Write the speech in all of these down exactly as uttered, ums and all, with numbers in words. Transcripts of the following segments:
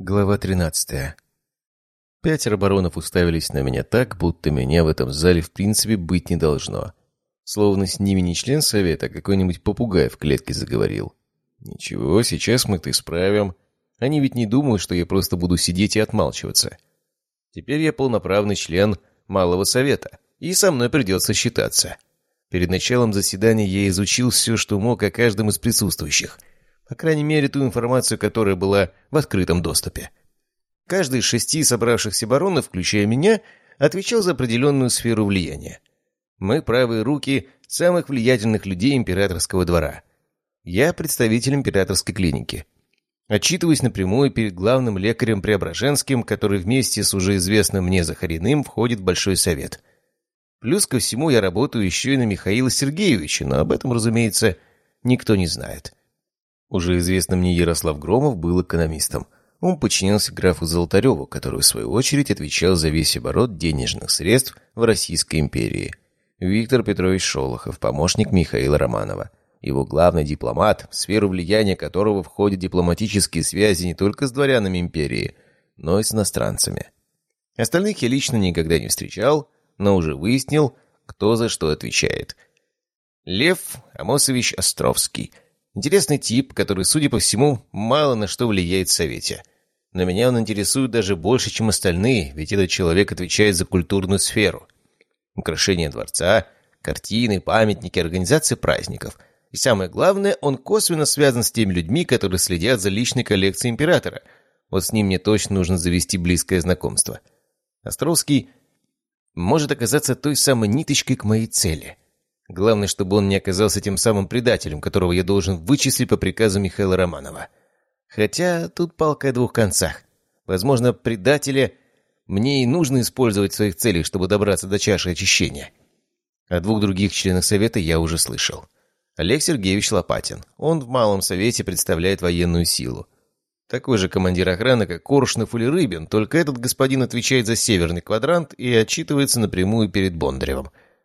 Глава тринадцатая. Пятеро баронов уставились на меня так, будто меня в этом зале в принципе быть не должно. Словно с ними не член совета, а какой-нибудь попугай в клетке заговорил. Ничего, сейчас мы это исправим. Они ведь не думают, что я просто буду сидеть и отмалчиваться. Теперь я полноправный член малого совета, и со мной придется считаться. Перед началом заседания я изучил все, что мог о каждом из присутствующих. По крайней мере, ту информацию, которая была в открытом доступе. Каждый из шести собравшихся баронов, включая меня, отвечал за определенную сферу влияния. Мы правые руки самых влиятельных людей императорского двора. Я представитель императорской клиники. Отчитываюсь напрямую перед главным лекарем Преображенским, который вместе с уже известным мне Захариным входит в Большой совет. Плюс ко всему я работаю еще и на Михаила Сергеевича, но об этом, разумеется, никто не знает. Уже известный мне Ярослав Громов был экономистом. Он подчинялся графу Золотареву, который, в свою очередь, отвечал за весь оборот денежных средств в Российской империи. Виктор Петрович Шолохов, помощник Михаила Романова. Его главный дипломат, в сферу влияния которого входят дипломатические связи не только с дворянами империи, но и с иностранцами. Остальных я лично никогда не встречал, но уже выяснил, кто за что отвечает. Лев Амосович Островский. Интересный тип, который, судя по всему, мало на что влияет в Совете. Но меня он интересует даже больше, чем остальные, ведь этот человек отвечает за культурную сферу. Украшение дворца, картины, памятники, организация праздников. И самое главное, он косвенно связан с теми людьми, которые следят за личной коллекцией императора. Вот с ним мне точно нужно завести близкое знакомство. Островский может оказаться той самой ниточкой к моей цели. Главное, чтобы он не оказался тем самым предателем, которого я должен вычислить по приказу Михаила Романова. Хотя тут палка о двух концах. Возможно, предателя мне и нужно использовать в своих целях, чтобы добраться до чаши очищения. О двух других членах Совета я уже слышал. Олег Сергеевич Лопатин. Он в Малом Совете представляет военную силу. Такой же командир охраны, как Коршунов или Рыбин, только этот господин отвечает за северный квадрант и отчитывается напрямую перед Бондаревым.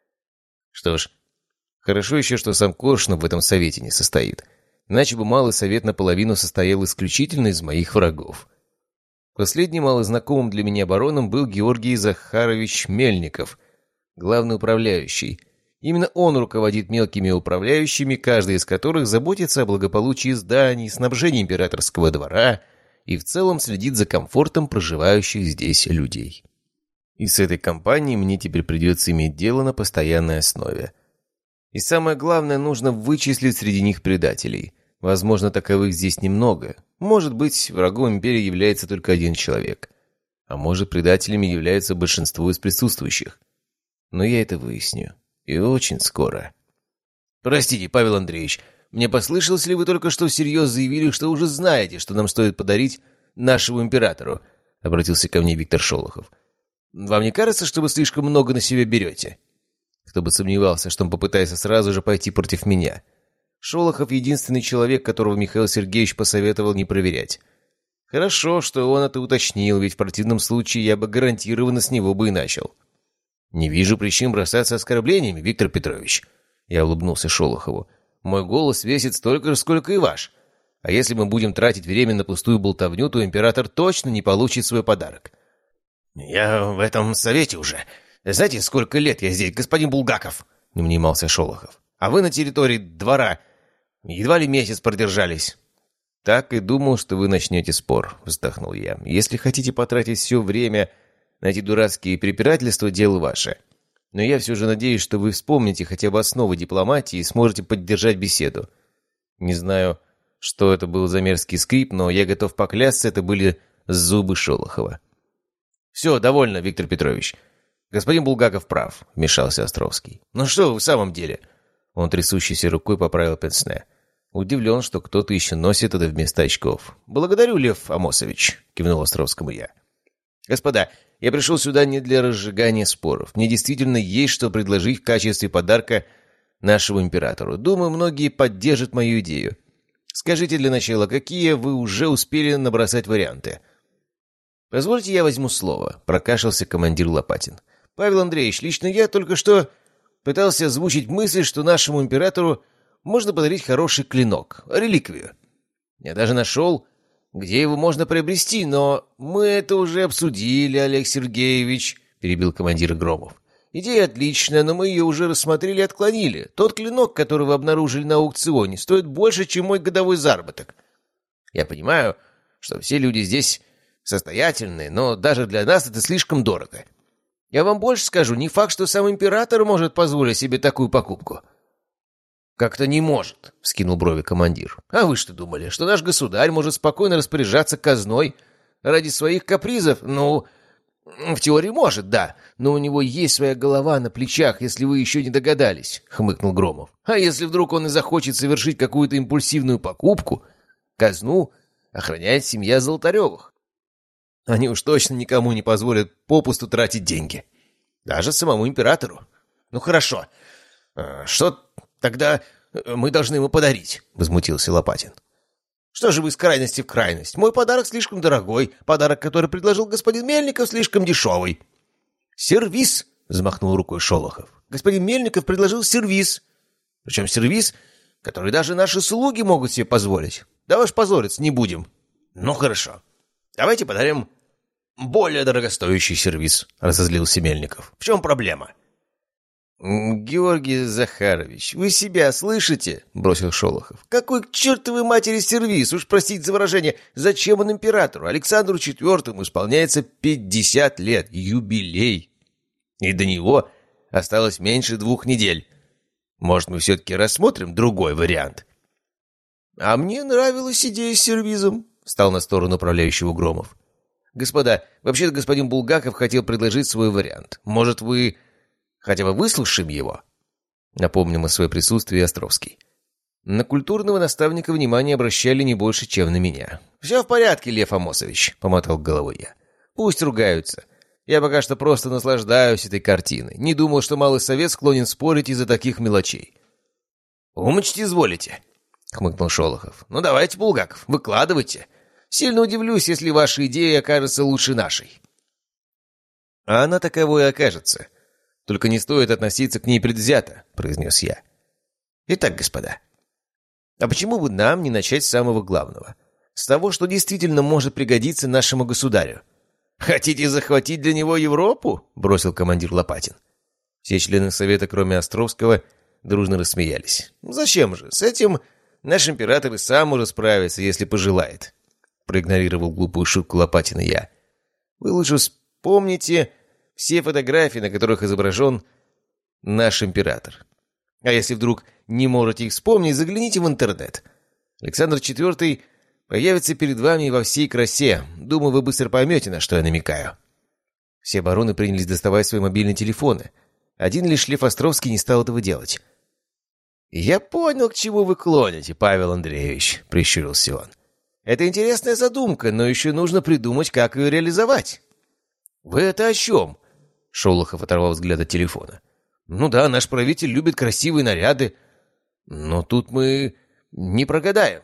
Что ж, хорошо еще, что сам Коршунов в этом совете не состоит. Иначе бы Малый Совет наполовину состоял исключительно из моих врагов. Последним малознакомым для меня бароном был Георгий Захарович Мельников, главный управляющий. Именно он руководит мелкими управляющими, каждый из которых заботится о благополучии зданий, снабжении императорского двора и в целом следит за комфортом проживающих здесь людей. И с этой компанией мне теперь придется иметь дело на постоянной основе. И самое главное, нужно вычислить среди них предателей. Возможно, таковых здесь немного. Может быть, врагом империи является только один человек. А может, предателями является большинство из присутствующих. Но я это выясню. И очень скоро. «Простите, Павел Андреевич, мне послышалось ли вы только что всерьез заявили, что уже знаете, что нам стоит подарить нашему императору?» — обратился ко мне Виктор Шолохов. «Вам не кажется, что вы слишком много на себя берете?» Кто бы сомневался, что он попытается сразу же пойти против меня. Шолохов — единственный человек, которого Михаил Сергеевич посоветовал не проверять. Хорошо, что он это уточнил, ведь в противном случае я бы гарантированно с него бы и начал. «Не вижу причин бросаться оскорблениями, Виктор Петрович». Я улыбнулся Шолохову. «Мой голос весит столько же, сколько и ваш. А если мы будем тратить время на пустую болтовню, то император точно не получит свой подарок». «Я в этом совете уже. Знаете, сколько лет я здесь, господин Булгаков?» — не унимался Шолохов. «А вы на территории двора едва ли месяц продержались». «Так и думал, что вы начнете спор», — вздохнул я. «Если хотите потратить все время на эти дурацкие препирательства, дело ваше. Но я все же надеюсь, что вы вспомните хотя бы основы дипломатии и сможете поддержать беседу. Не знаю, что это был за мерзкий скрип, но я готов поклясться, это были зубы Шолохова». «Все, довольно, Виктор Петрович. Господин Булгаков прав», — вмешался Островский. «Ну что вы в самом деле?» Он трясущейся рукой поправил пенсне. Удивлен, что кто-то еще носит это вместо очков. «Благодарю, Лев Амосович», — кивнул Островскому я. «Господа, я пришел сюда не для разжигания споров. Мне действительно есть что предложить в качестве подарка нашему императору. Думаю, многие поддержат мою идею. Скажите для начала, какие вы уже успели набросать варианты?» «Позвольте, я возьму слово», — прокашлялся командир Лопатин. «Павел Андреевич, лично я только что пытался озвучить мысль, что нашему императору можно подарить хороший клинок, реликвию. Я даже нашел где его можно приобрести, но мы это уже обсудили, Олег Сергеевич», — перебил командир Громов. «Идея отличная, но мы ее уже рассмотрели и отклонили. Тот клинок, который вы обнаружили на аукционе, стоит больше, чем мой годовой заработок. Я понимаю, что все люди здесь состоятельные, но даже для нас это слишком дорого. Я вам больше скажу, не факт, что сам император может позволить себе такую покупку». «Как-то не может», — вскинул брови командир. «А вы что думали, что наш государь может спокойно распоряжаться казной ради своих капризов? Ну, в теории может, да, но у него есть своя голова на плечах, если вы еще не догадались», — хмыкнул Громов. «А если вдруг он и захочет совершить какую-то импульсивную покупку, казну охраняет семья Золотаревых. Они уж точно никому не позволят попусту тратить деньги. Даже самому императору. Ну хорошо, что тогда мы должны ему подарить?» — возмутился Лопатин. «Что же вы из крайности в крайность? Мой подарок слишком дорогой, подарок, который предложил господин Мельников, слишком дешевый». «Сервиз!» — взмахнул рукой Шолохов. «Господин Мельников предложил сервиз. Причем сервиз, который даже наши слуги могут себе позволить. Давай уж позориться не будем». «Ну хорошо. Давайте подарим более дорогостоящий сервиз», — разозлился Мельников. «В чем проблема?» «Георгий Захарович, вы себя слышите?» — бросил Шолохов. «Какой к чертовой матери сервиз? Уж простите за выражение, зачем он императору? Александру Четвертому исполняется пятьдесят лет, юбилей. И до него осталось меньше двух недель. Может, мы все-таки рассмотрим другой вариант?» «А мне нравилась идея с сервизом», — встал на сторону управляющего Громов. «Господа, вообще-то господин Булгаков хотел предложить свой вариант. Может, вы... хотя бы выслушаем его?» Напомним о своем присутствии Островский. На культурного наставника внимание обращали не больше, чем на меня. «Все в порядке, Лев Амосович», — помотал головой я. «Пусть ругаются. Я пока что просто наслаждаюсь этой картиной. Не думал, что Малый Совет склонен спорить из-за таких мелочей». «Умочь изволите», — хмыкнул Шолохов. «Ну давайте, Булгаков, выкладывайте. Сильно удивлюсь, если ваша идея окажется лучше нашей». «А она таковой и окажется. Только не стоит относиться к ней предвзято», — произнес я. «Итак, господа, а почему бы нам не начать с самого главного? С того, что действительно может пригодиться нашему государю?» «Хотите захватить для него Европу?» — бросил командир Лопатин. Все члены совета, кроме Островского, дружно рассмеялись. «Зачем же? С этим наш император и сам может справиться, если пожелает», — проигнорировал глупую шутку Лопатина я. «Вы лучше вспомните все фотографии, на которых изображен наш император. А если вдруг не можете их вспомнить, загляните в интернет. Александр Четвертый появится перед вами во всей красе. Думаю, вы быстро поймете, на что я намекаю». Все бароны принялись доставать свои мобильные телефоны. Один лишь Лев Островский не стал этого делать. «Я понял, к чему вы клоните, Павел Андреевич», — прищурился он. «Это интересная задумка, но еще нужно придумать, как ее реализовать». «Вы это о чем?» — Шолохов оторвал взгляд от телефона. «Ну да, наш правитель любит красивые наряды, но тут мы не прогадаем».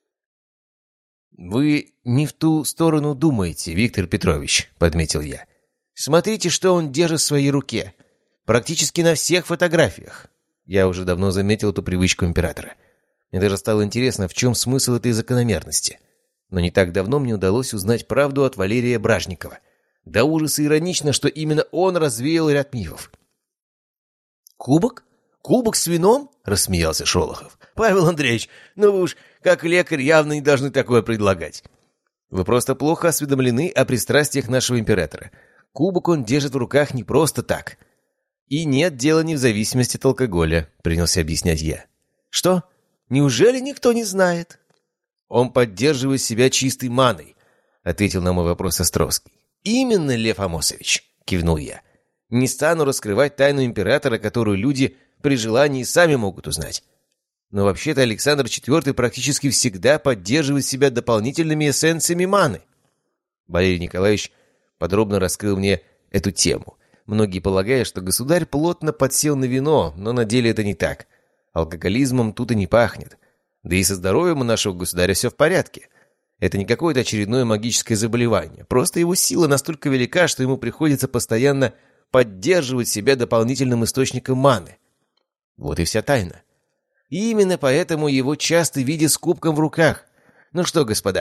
«Вы не в ту сторону думаете, Виктор Петрович», — подметил я. «Смотрите, что он держит в своей руке. Практически на всех фотографиях». Я уже давно заметил эту привычку императора. Мне даже стало интересно, в чем смысл этой закономерности. Но не так давно мне удалось узнать правду от Валерия Бражникова. До ужаса иронично, что именно он развеял ряд мифов. «Кубок? Кубок с вином?» — рассмеялся Шолохов. «Павел Андреевич, ну вы уж как лекарь явно не должны такое предлагать. Вы просто плохо осведомлены о пристрастиях нашего императора. Кубок он держит в руках не просто так. И нет дела не в зависимости от алкоголя», — принялся объяснять я. «Что? Неужели никто не знает?» «Он поддерживает себя чистой маной», — ответил на мой вопрос Островский. «Именно, Лев Амосович», — кивнул я. «Не стану раскрывать тайну императора, которую люди при желании сами могут узнать. Но вообще-то Александр Четвертый практически всегда поддерживает себя дополнительными эссенциями маны». Валерий Николаевич подробно раскрыл мне эту тему. Многие полагают, что государь плотно подсел на вино, но на деле это не так. Алкоголизмом тут и не пахнет. Да и со здоровьем у нашего государя все в порядке. Это не какое-то очередное магическое заболевание. Просто его сила настолько велика, что ему приходится постоянно поддерживать себя дополнительным источником маны. Вот и вся тайна. И именно поэтому его часто видят с кубком в руках. Ну что, господа,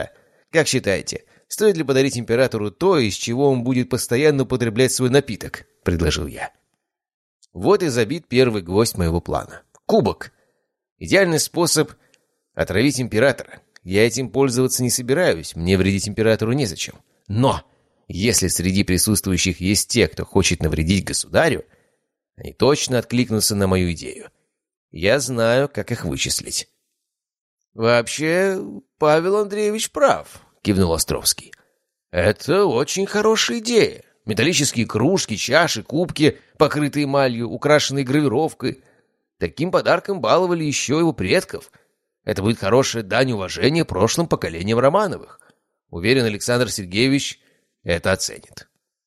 Как считаете, стоит ли подарить императору то, из чего он будет постоянно употреблять свой напиток?» — предложил я. Вот и забит первый гвоздь моего плана. Кубок. Идеальный способ отравить императора. Я этим пользоваться не собираюсь, мне вредить императору незачем. Но если среди присутствующих есть те, кто хочет навредить государю, они точно откликнутся на мою идею. Я знаю, как их вычислить. «Вообще, Павел Андреевич прав», — кивнул Островский. «Это очень хорошая идея. Металлические кружки, чаши, кубки, покрытые эмалью, украшенные гравировкой. Таким подарком баловали еще его предков. Это будет хорошая дань уважения прошлым поколениям Романовых. Уверен, Александр Сергеевич это оценит.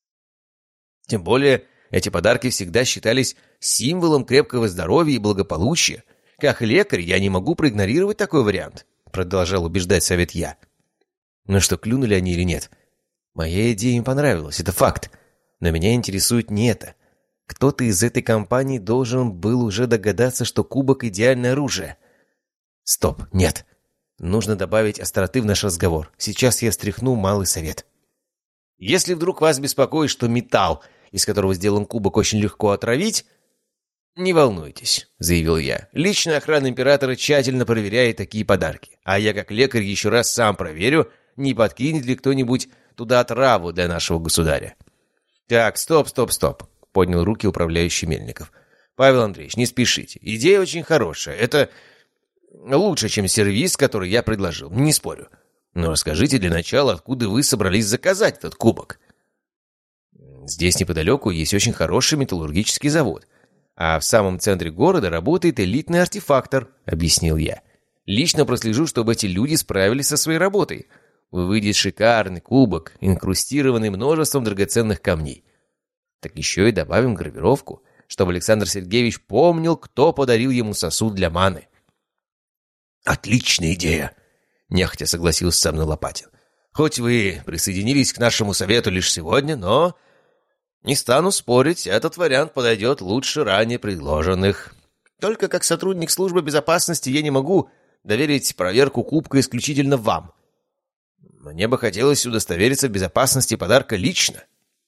Тем более, эти подарки всегда считались символом крепкого здоровья и благополучия. Как лекарь я не могу проигнорировать такой вариант», — продолжал убеждать совет я. Ну что, клюнули они или нет? Моя идея им понравилась, это факт. Но меня интересует не это. Кто-то из этой компании должен был уже догадаться, что кубок — идеальное оружие. Стоп, нет. Нужно добавить остроты в наш разговор. Сейчас я стряхну малый совет. Если вдруг вас беспокоит, что металл, из которого сделан кубок, очень легко отравить, не волнуйтесь, заявил я. Личная охрана императора тщательно проверяет такие подарки. А я, как лекарь, еще раз сам проверю, не подкинет ли кто-нибудь туда отраву для нашего государя. Так, стоп, стоп, стоп, поднял руки управляющий Мельников. Павел Андреевич, не спешите. Идея очень хорошая. Это лучше, чем сервиз, который я предложил, не спорю. Но расскажите для начала, откуда вы собрались заказать этот кубок. Здесь неподалеку есть очень хороший металлургический завод. А в самом центре города работает элитный артефактор, объяснил я. Лично прослежу, чтобы эти люди справились со своей работой. Выйдет шикарный кубок, инкрустированный множеством драгоценных камней. Так еще и добавим гравировку, чтобы Александр Сергеевич помнил, кто подарил ему сосуд для маны. «Отличная идея!» — нехотя согласился со мной Лопатин. «Хоть вы присоединились к нашему совету лишь сегодня, но не стану спорить, этот вариант подойдет лучше ранее предложенных. Только как сотрудник службы безопасности я не могу доверить проверку кубка исключительно вам. Мне бы хотелось удостовериться в безопасности подарка лично».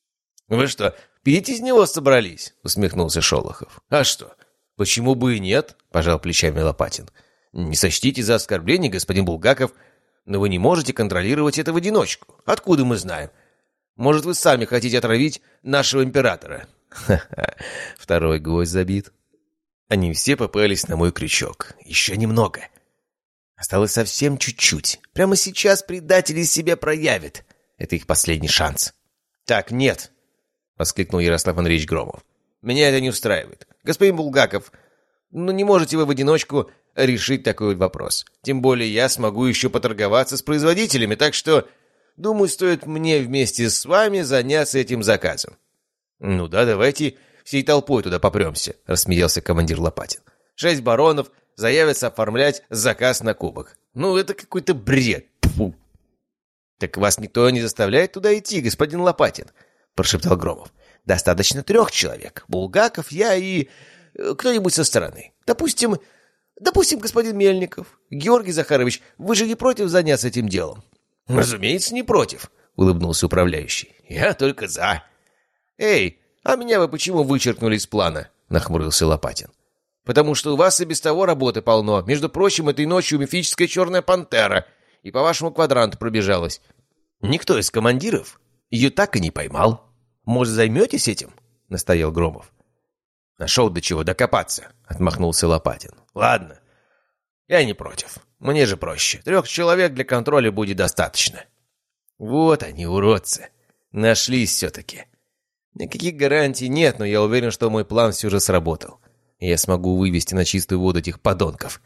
«Вы что, пить из него собрались?» — усмехнулся Шолохов. «А что, почему бы и нет?» — пожал плечами Лопатин. «Не сочтите за оскорбление, господин Булгаков, но вы не можете контролировать это в одиночку. Откуда мы знаем? Может, вы сами хотите отравить нашего императора?» Ха-ха, второй гвоздь забит. Они все попались на мой крючок. Еще немного. Осталось совсем чуть-чуть. Прямо сейчас предатели себя проявят. Это их последний шанс. «Так, нет!» — воскликнул Ярослав Андреевич Громов. «Меня это не устраивает. Господин Булгаков, ну не можете вы в одиночку решить такой вот вопрос. Тем более я смогу еще поторговаться с производителями, так что, думаю, стоит мне вместе с вами заняться этим заказом». «Ну да, давайте всей толпой туда попремся», — рассмеялся командир Лопатин. «Шесть баронов заявятся оформлять заказ на кубок. Ну, это какой-то бред. Фу». «Так вас никто не заставляет туда идти, господин Лопатин», — прошептал Громов. «Достаточно трех человек. Булгаков, я и кто-нибудь со стороны. Допустим, допустим, господин Мельников. Георгий Захарович, вы же не против заняться этим делом?» «Разумеется, не против», — улыбнулся управляющий. «Я только за». «Эй, а меня вы почему вычеркнули из плана?» — нахмурился Лопатин. «Потому что у вас и без того работы полно. Между прочим, этой ночью мифическая черная пантера и по вашему квадранту пробежалась. Никто из командиров ее так и не поймал. Может, займетесь этим?» — настоял Громов. «Нашел до чего докопаться», — отмахнулся Лопатин. «Ладно, я не против. Мне же проще. Трех человек для контроля будет достаточно». Вот они, уродцы. Нашлись все-таки. Никаких гарантий нет, но я уверен, что мой план все же сработал. И я смогу вывести на чистую воду этих подонков.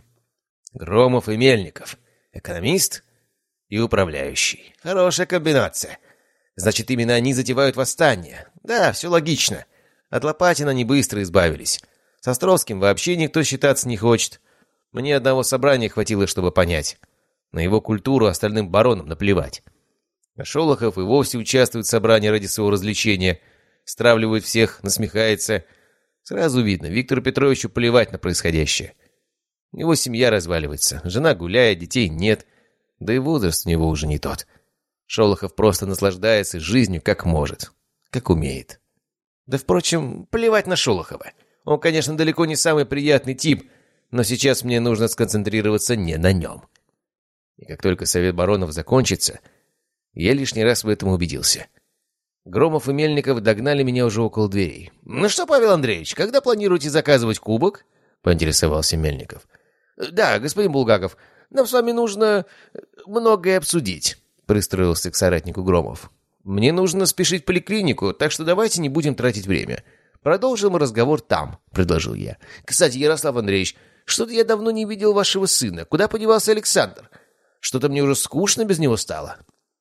Громов и Мельников. Экономист и управляющий. Хорошая комбинация. Значит, именно они затевают восстание. Да, все логично. От Лопатина они быстро избавились. С Островским вообще никто считаться не хочет. Мне одного собрания хватило, чтобы понять. На его культуру остальным баронам наплевать. А Шолохов и вовсе участвует в собрании ради своего развлечения. Стравливает всех, насмехается. Сразу видно, Виктору Петровичу плевать на происходящее. Его семья разваливается. Жена гуляет, детей нет. Да и возраст у него уже не тот. Шолохов просто наслаждается жизнью как может, как умеет. Да, впрочем, плевать на Шолохова. Он, конечно, далеко не самый приятный тип, но сейчас мне нужно сконцентрироваться не на нем. И как только совет баронов закончится, я лишний раз в этом убедился. Громов и Мельников догнали меня уже около дверей. «Ну что, Павел Андреевич, когда планируете заказывать кубок?» — поинтересовался Мельников. «Да, господин Булгаков, нам с вами нужно многое обсудить», — пристроился к соратнику Громов. «Мне нужно спешить в поликлинику, так что давайте не будем тратить время. Продолжим разговор там», — предложил я. «Кстати, Ярослав Андреевич, что-то я давно не видел вашего сына. Куда подевался Александр? Что-то мне уже скучно без него стало».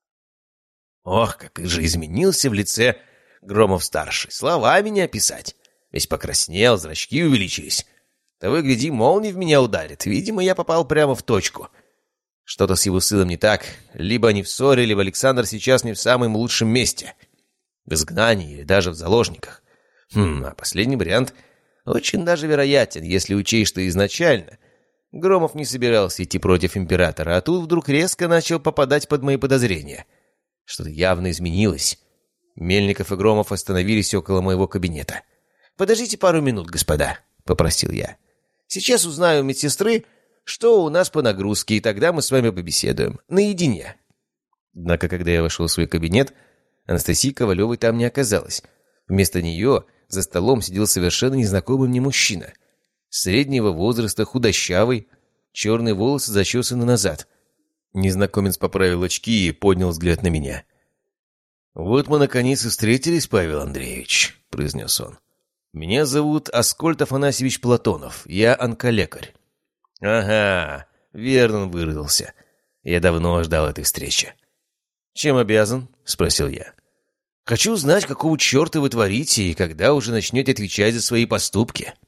Ох, как же изменился в лице Громов-старший. Словами не описать. Весь покраснел, зрачки увеличились. Того и гляди, молния в меня ударит. Видимо, я попал прямо в точку. Что-то с его сыном не так. Либо они в ссоре, либо Александр сейчас не в самом лучшем месте. В изгнании или даже в заложниках. Хм, а последний вариант очень даже вероятен, если учесть, что изначально Громов не собирался идти против императора, а тут вдруг резко начал попадать под мои подозрения. Что-то явно изменилось. Мельников и Громов остановились около моего кабинета. «Подождите пару минут, господа», — попросил я. «Сейчас узнаю у медсестры, что у нас по нагрузке, и тогда мы с вами побеседуем. Наедине». Однако, когда я вошел в свой кабинет, Анастасии Ковалевой там не оказалось. Вместо нее за столом сидел совершенно незнакомый мне мужчина. Среднего возраста, худощавый, черные волосы зачесаны назад. Незнакомец поправил очки и поднял взгляд на меня. «Вот мы наконец и встретились, Павел Андреевич», — произнес он. «Меня зовут Аскольд Афанасьевич Платонов. Я онколекарь». «Ага, верно он выразился. Я давно ждал этой встречи». «Чем обязан?» — спросил я. «Хочу знать, какого черта вы творите и когда уже начнете отвечать за свои поступки».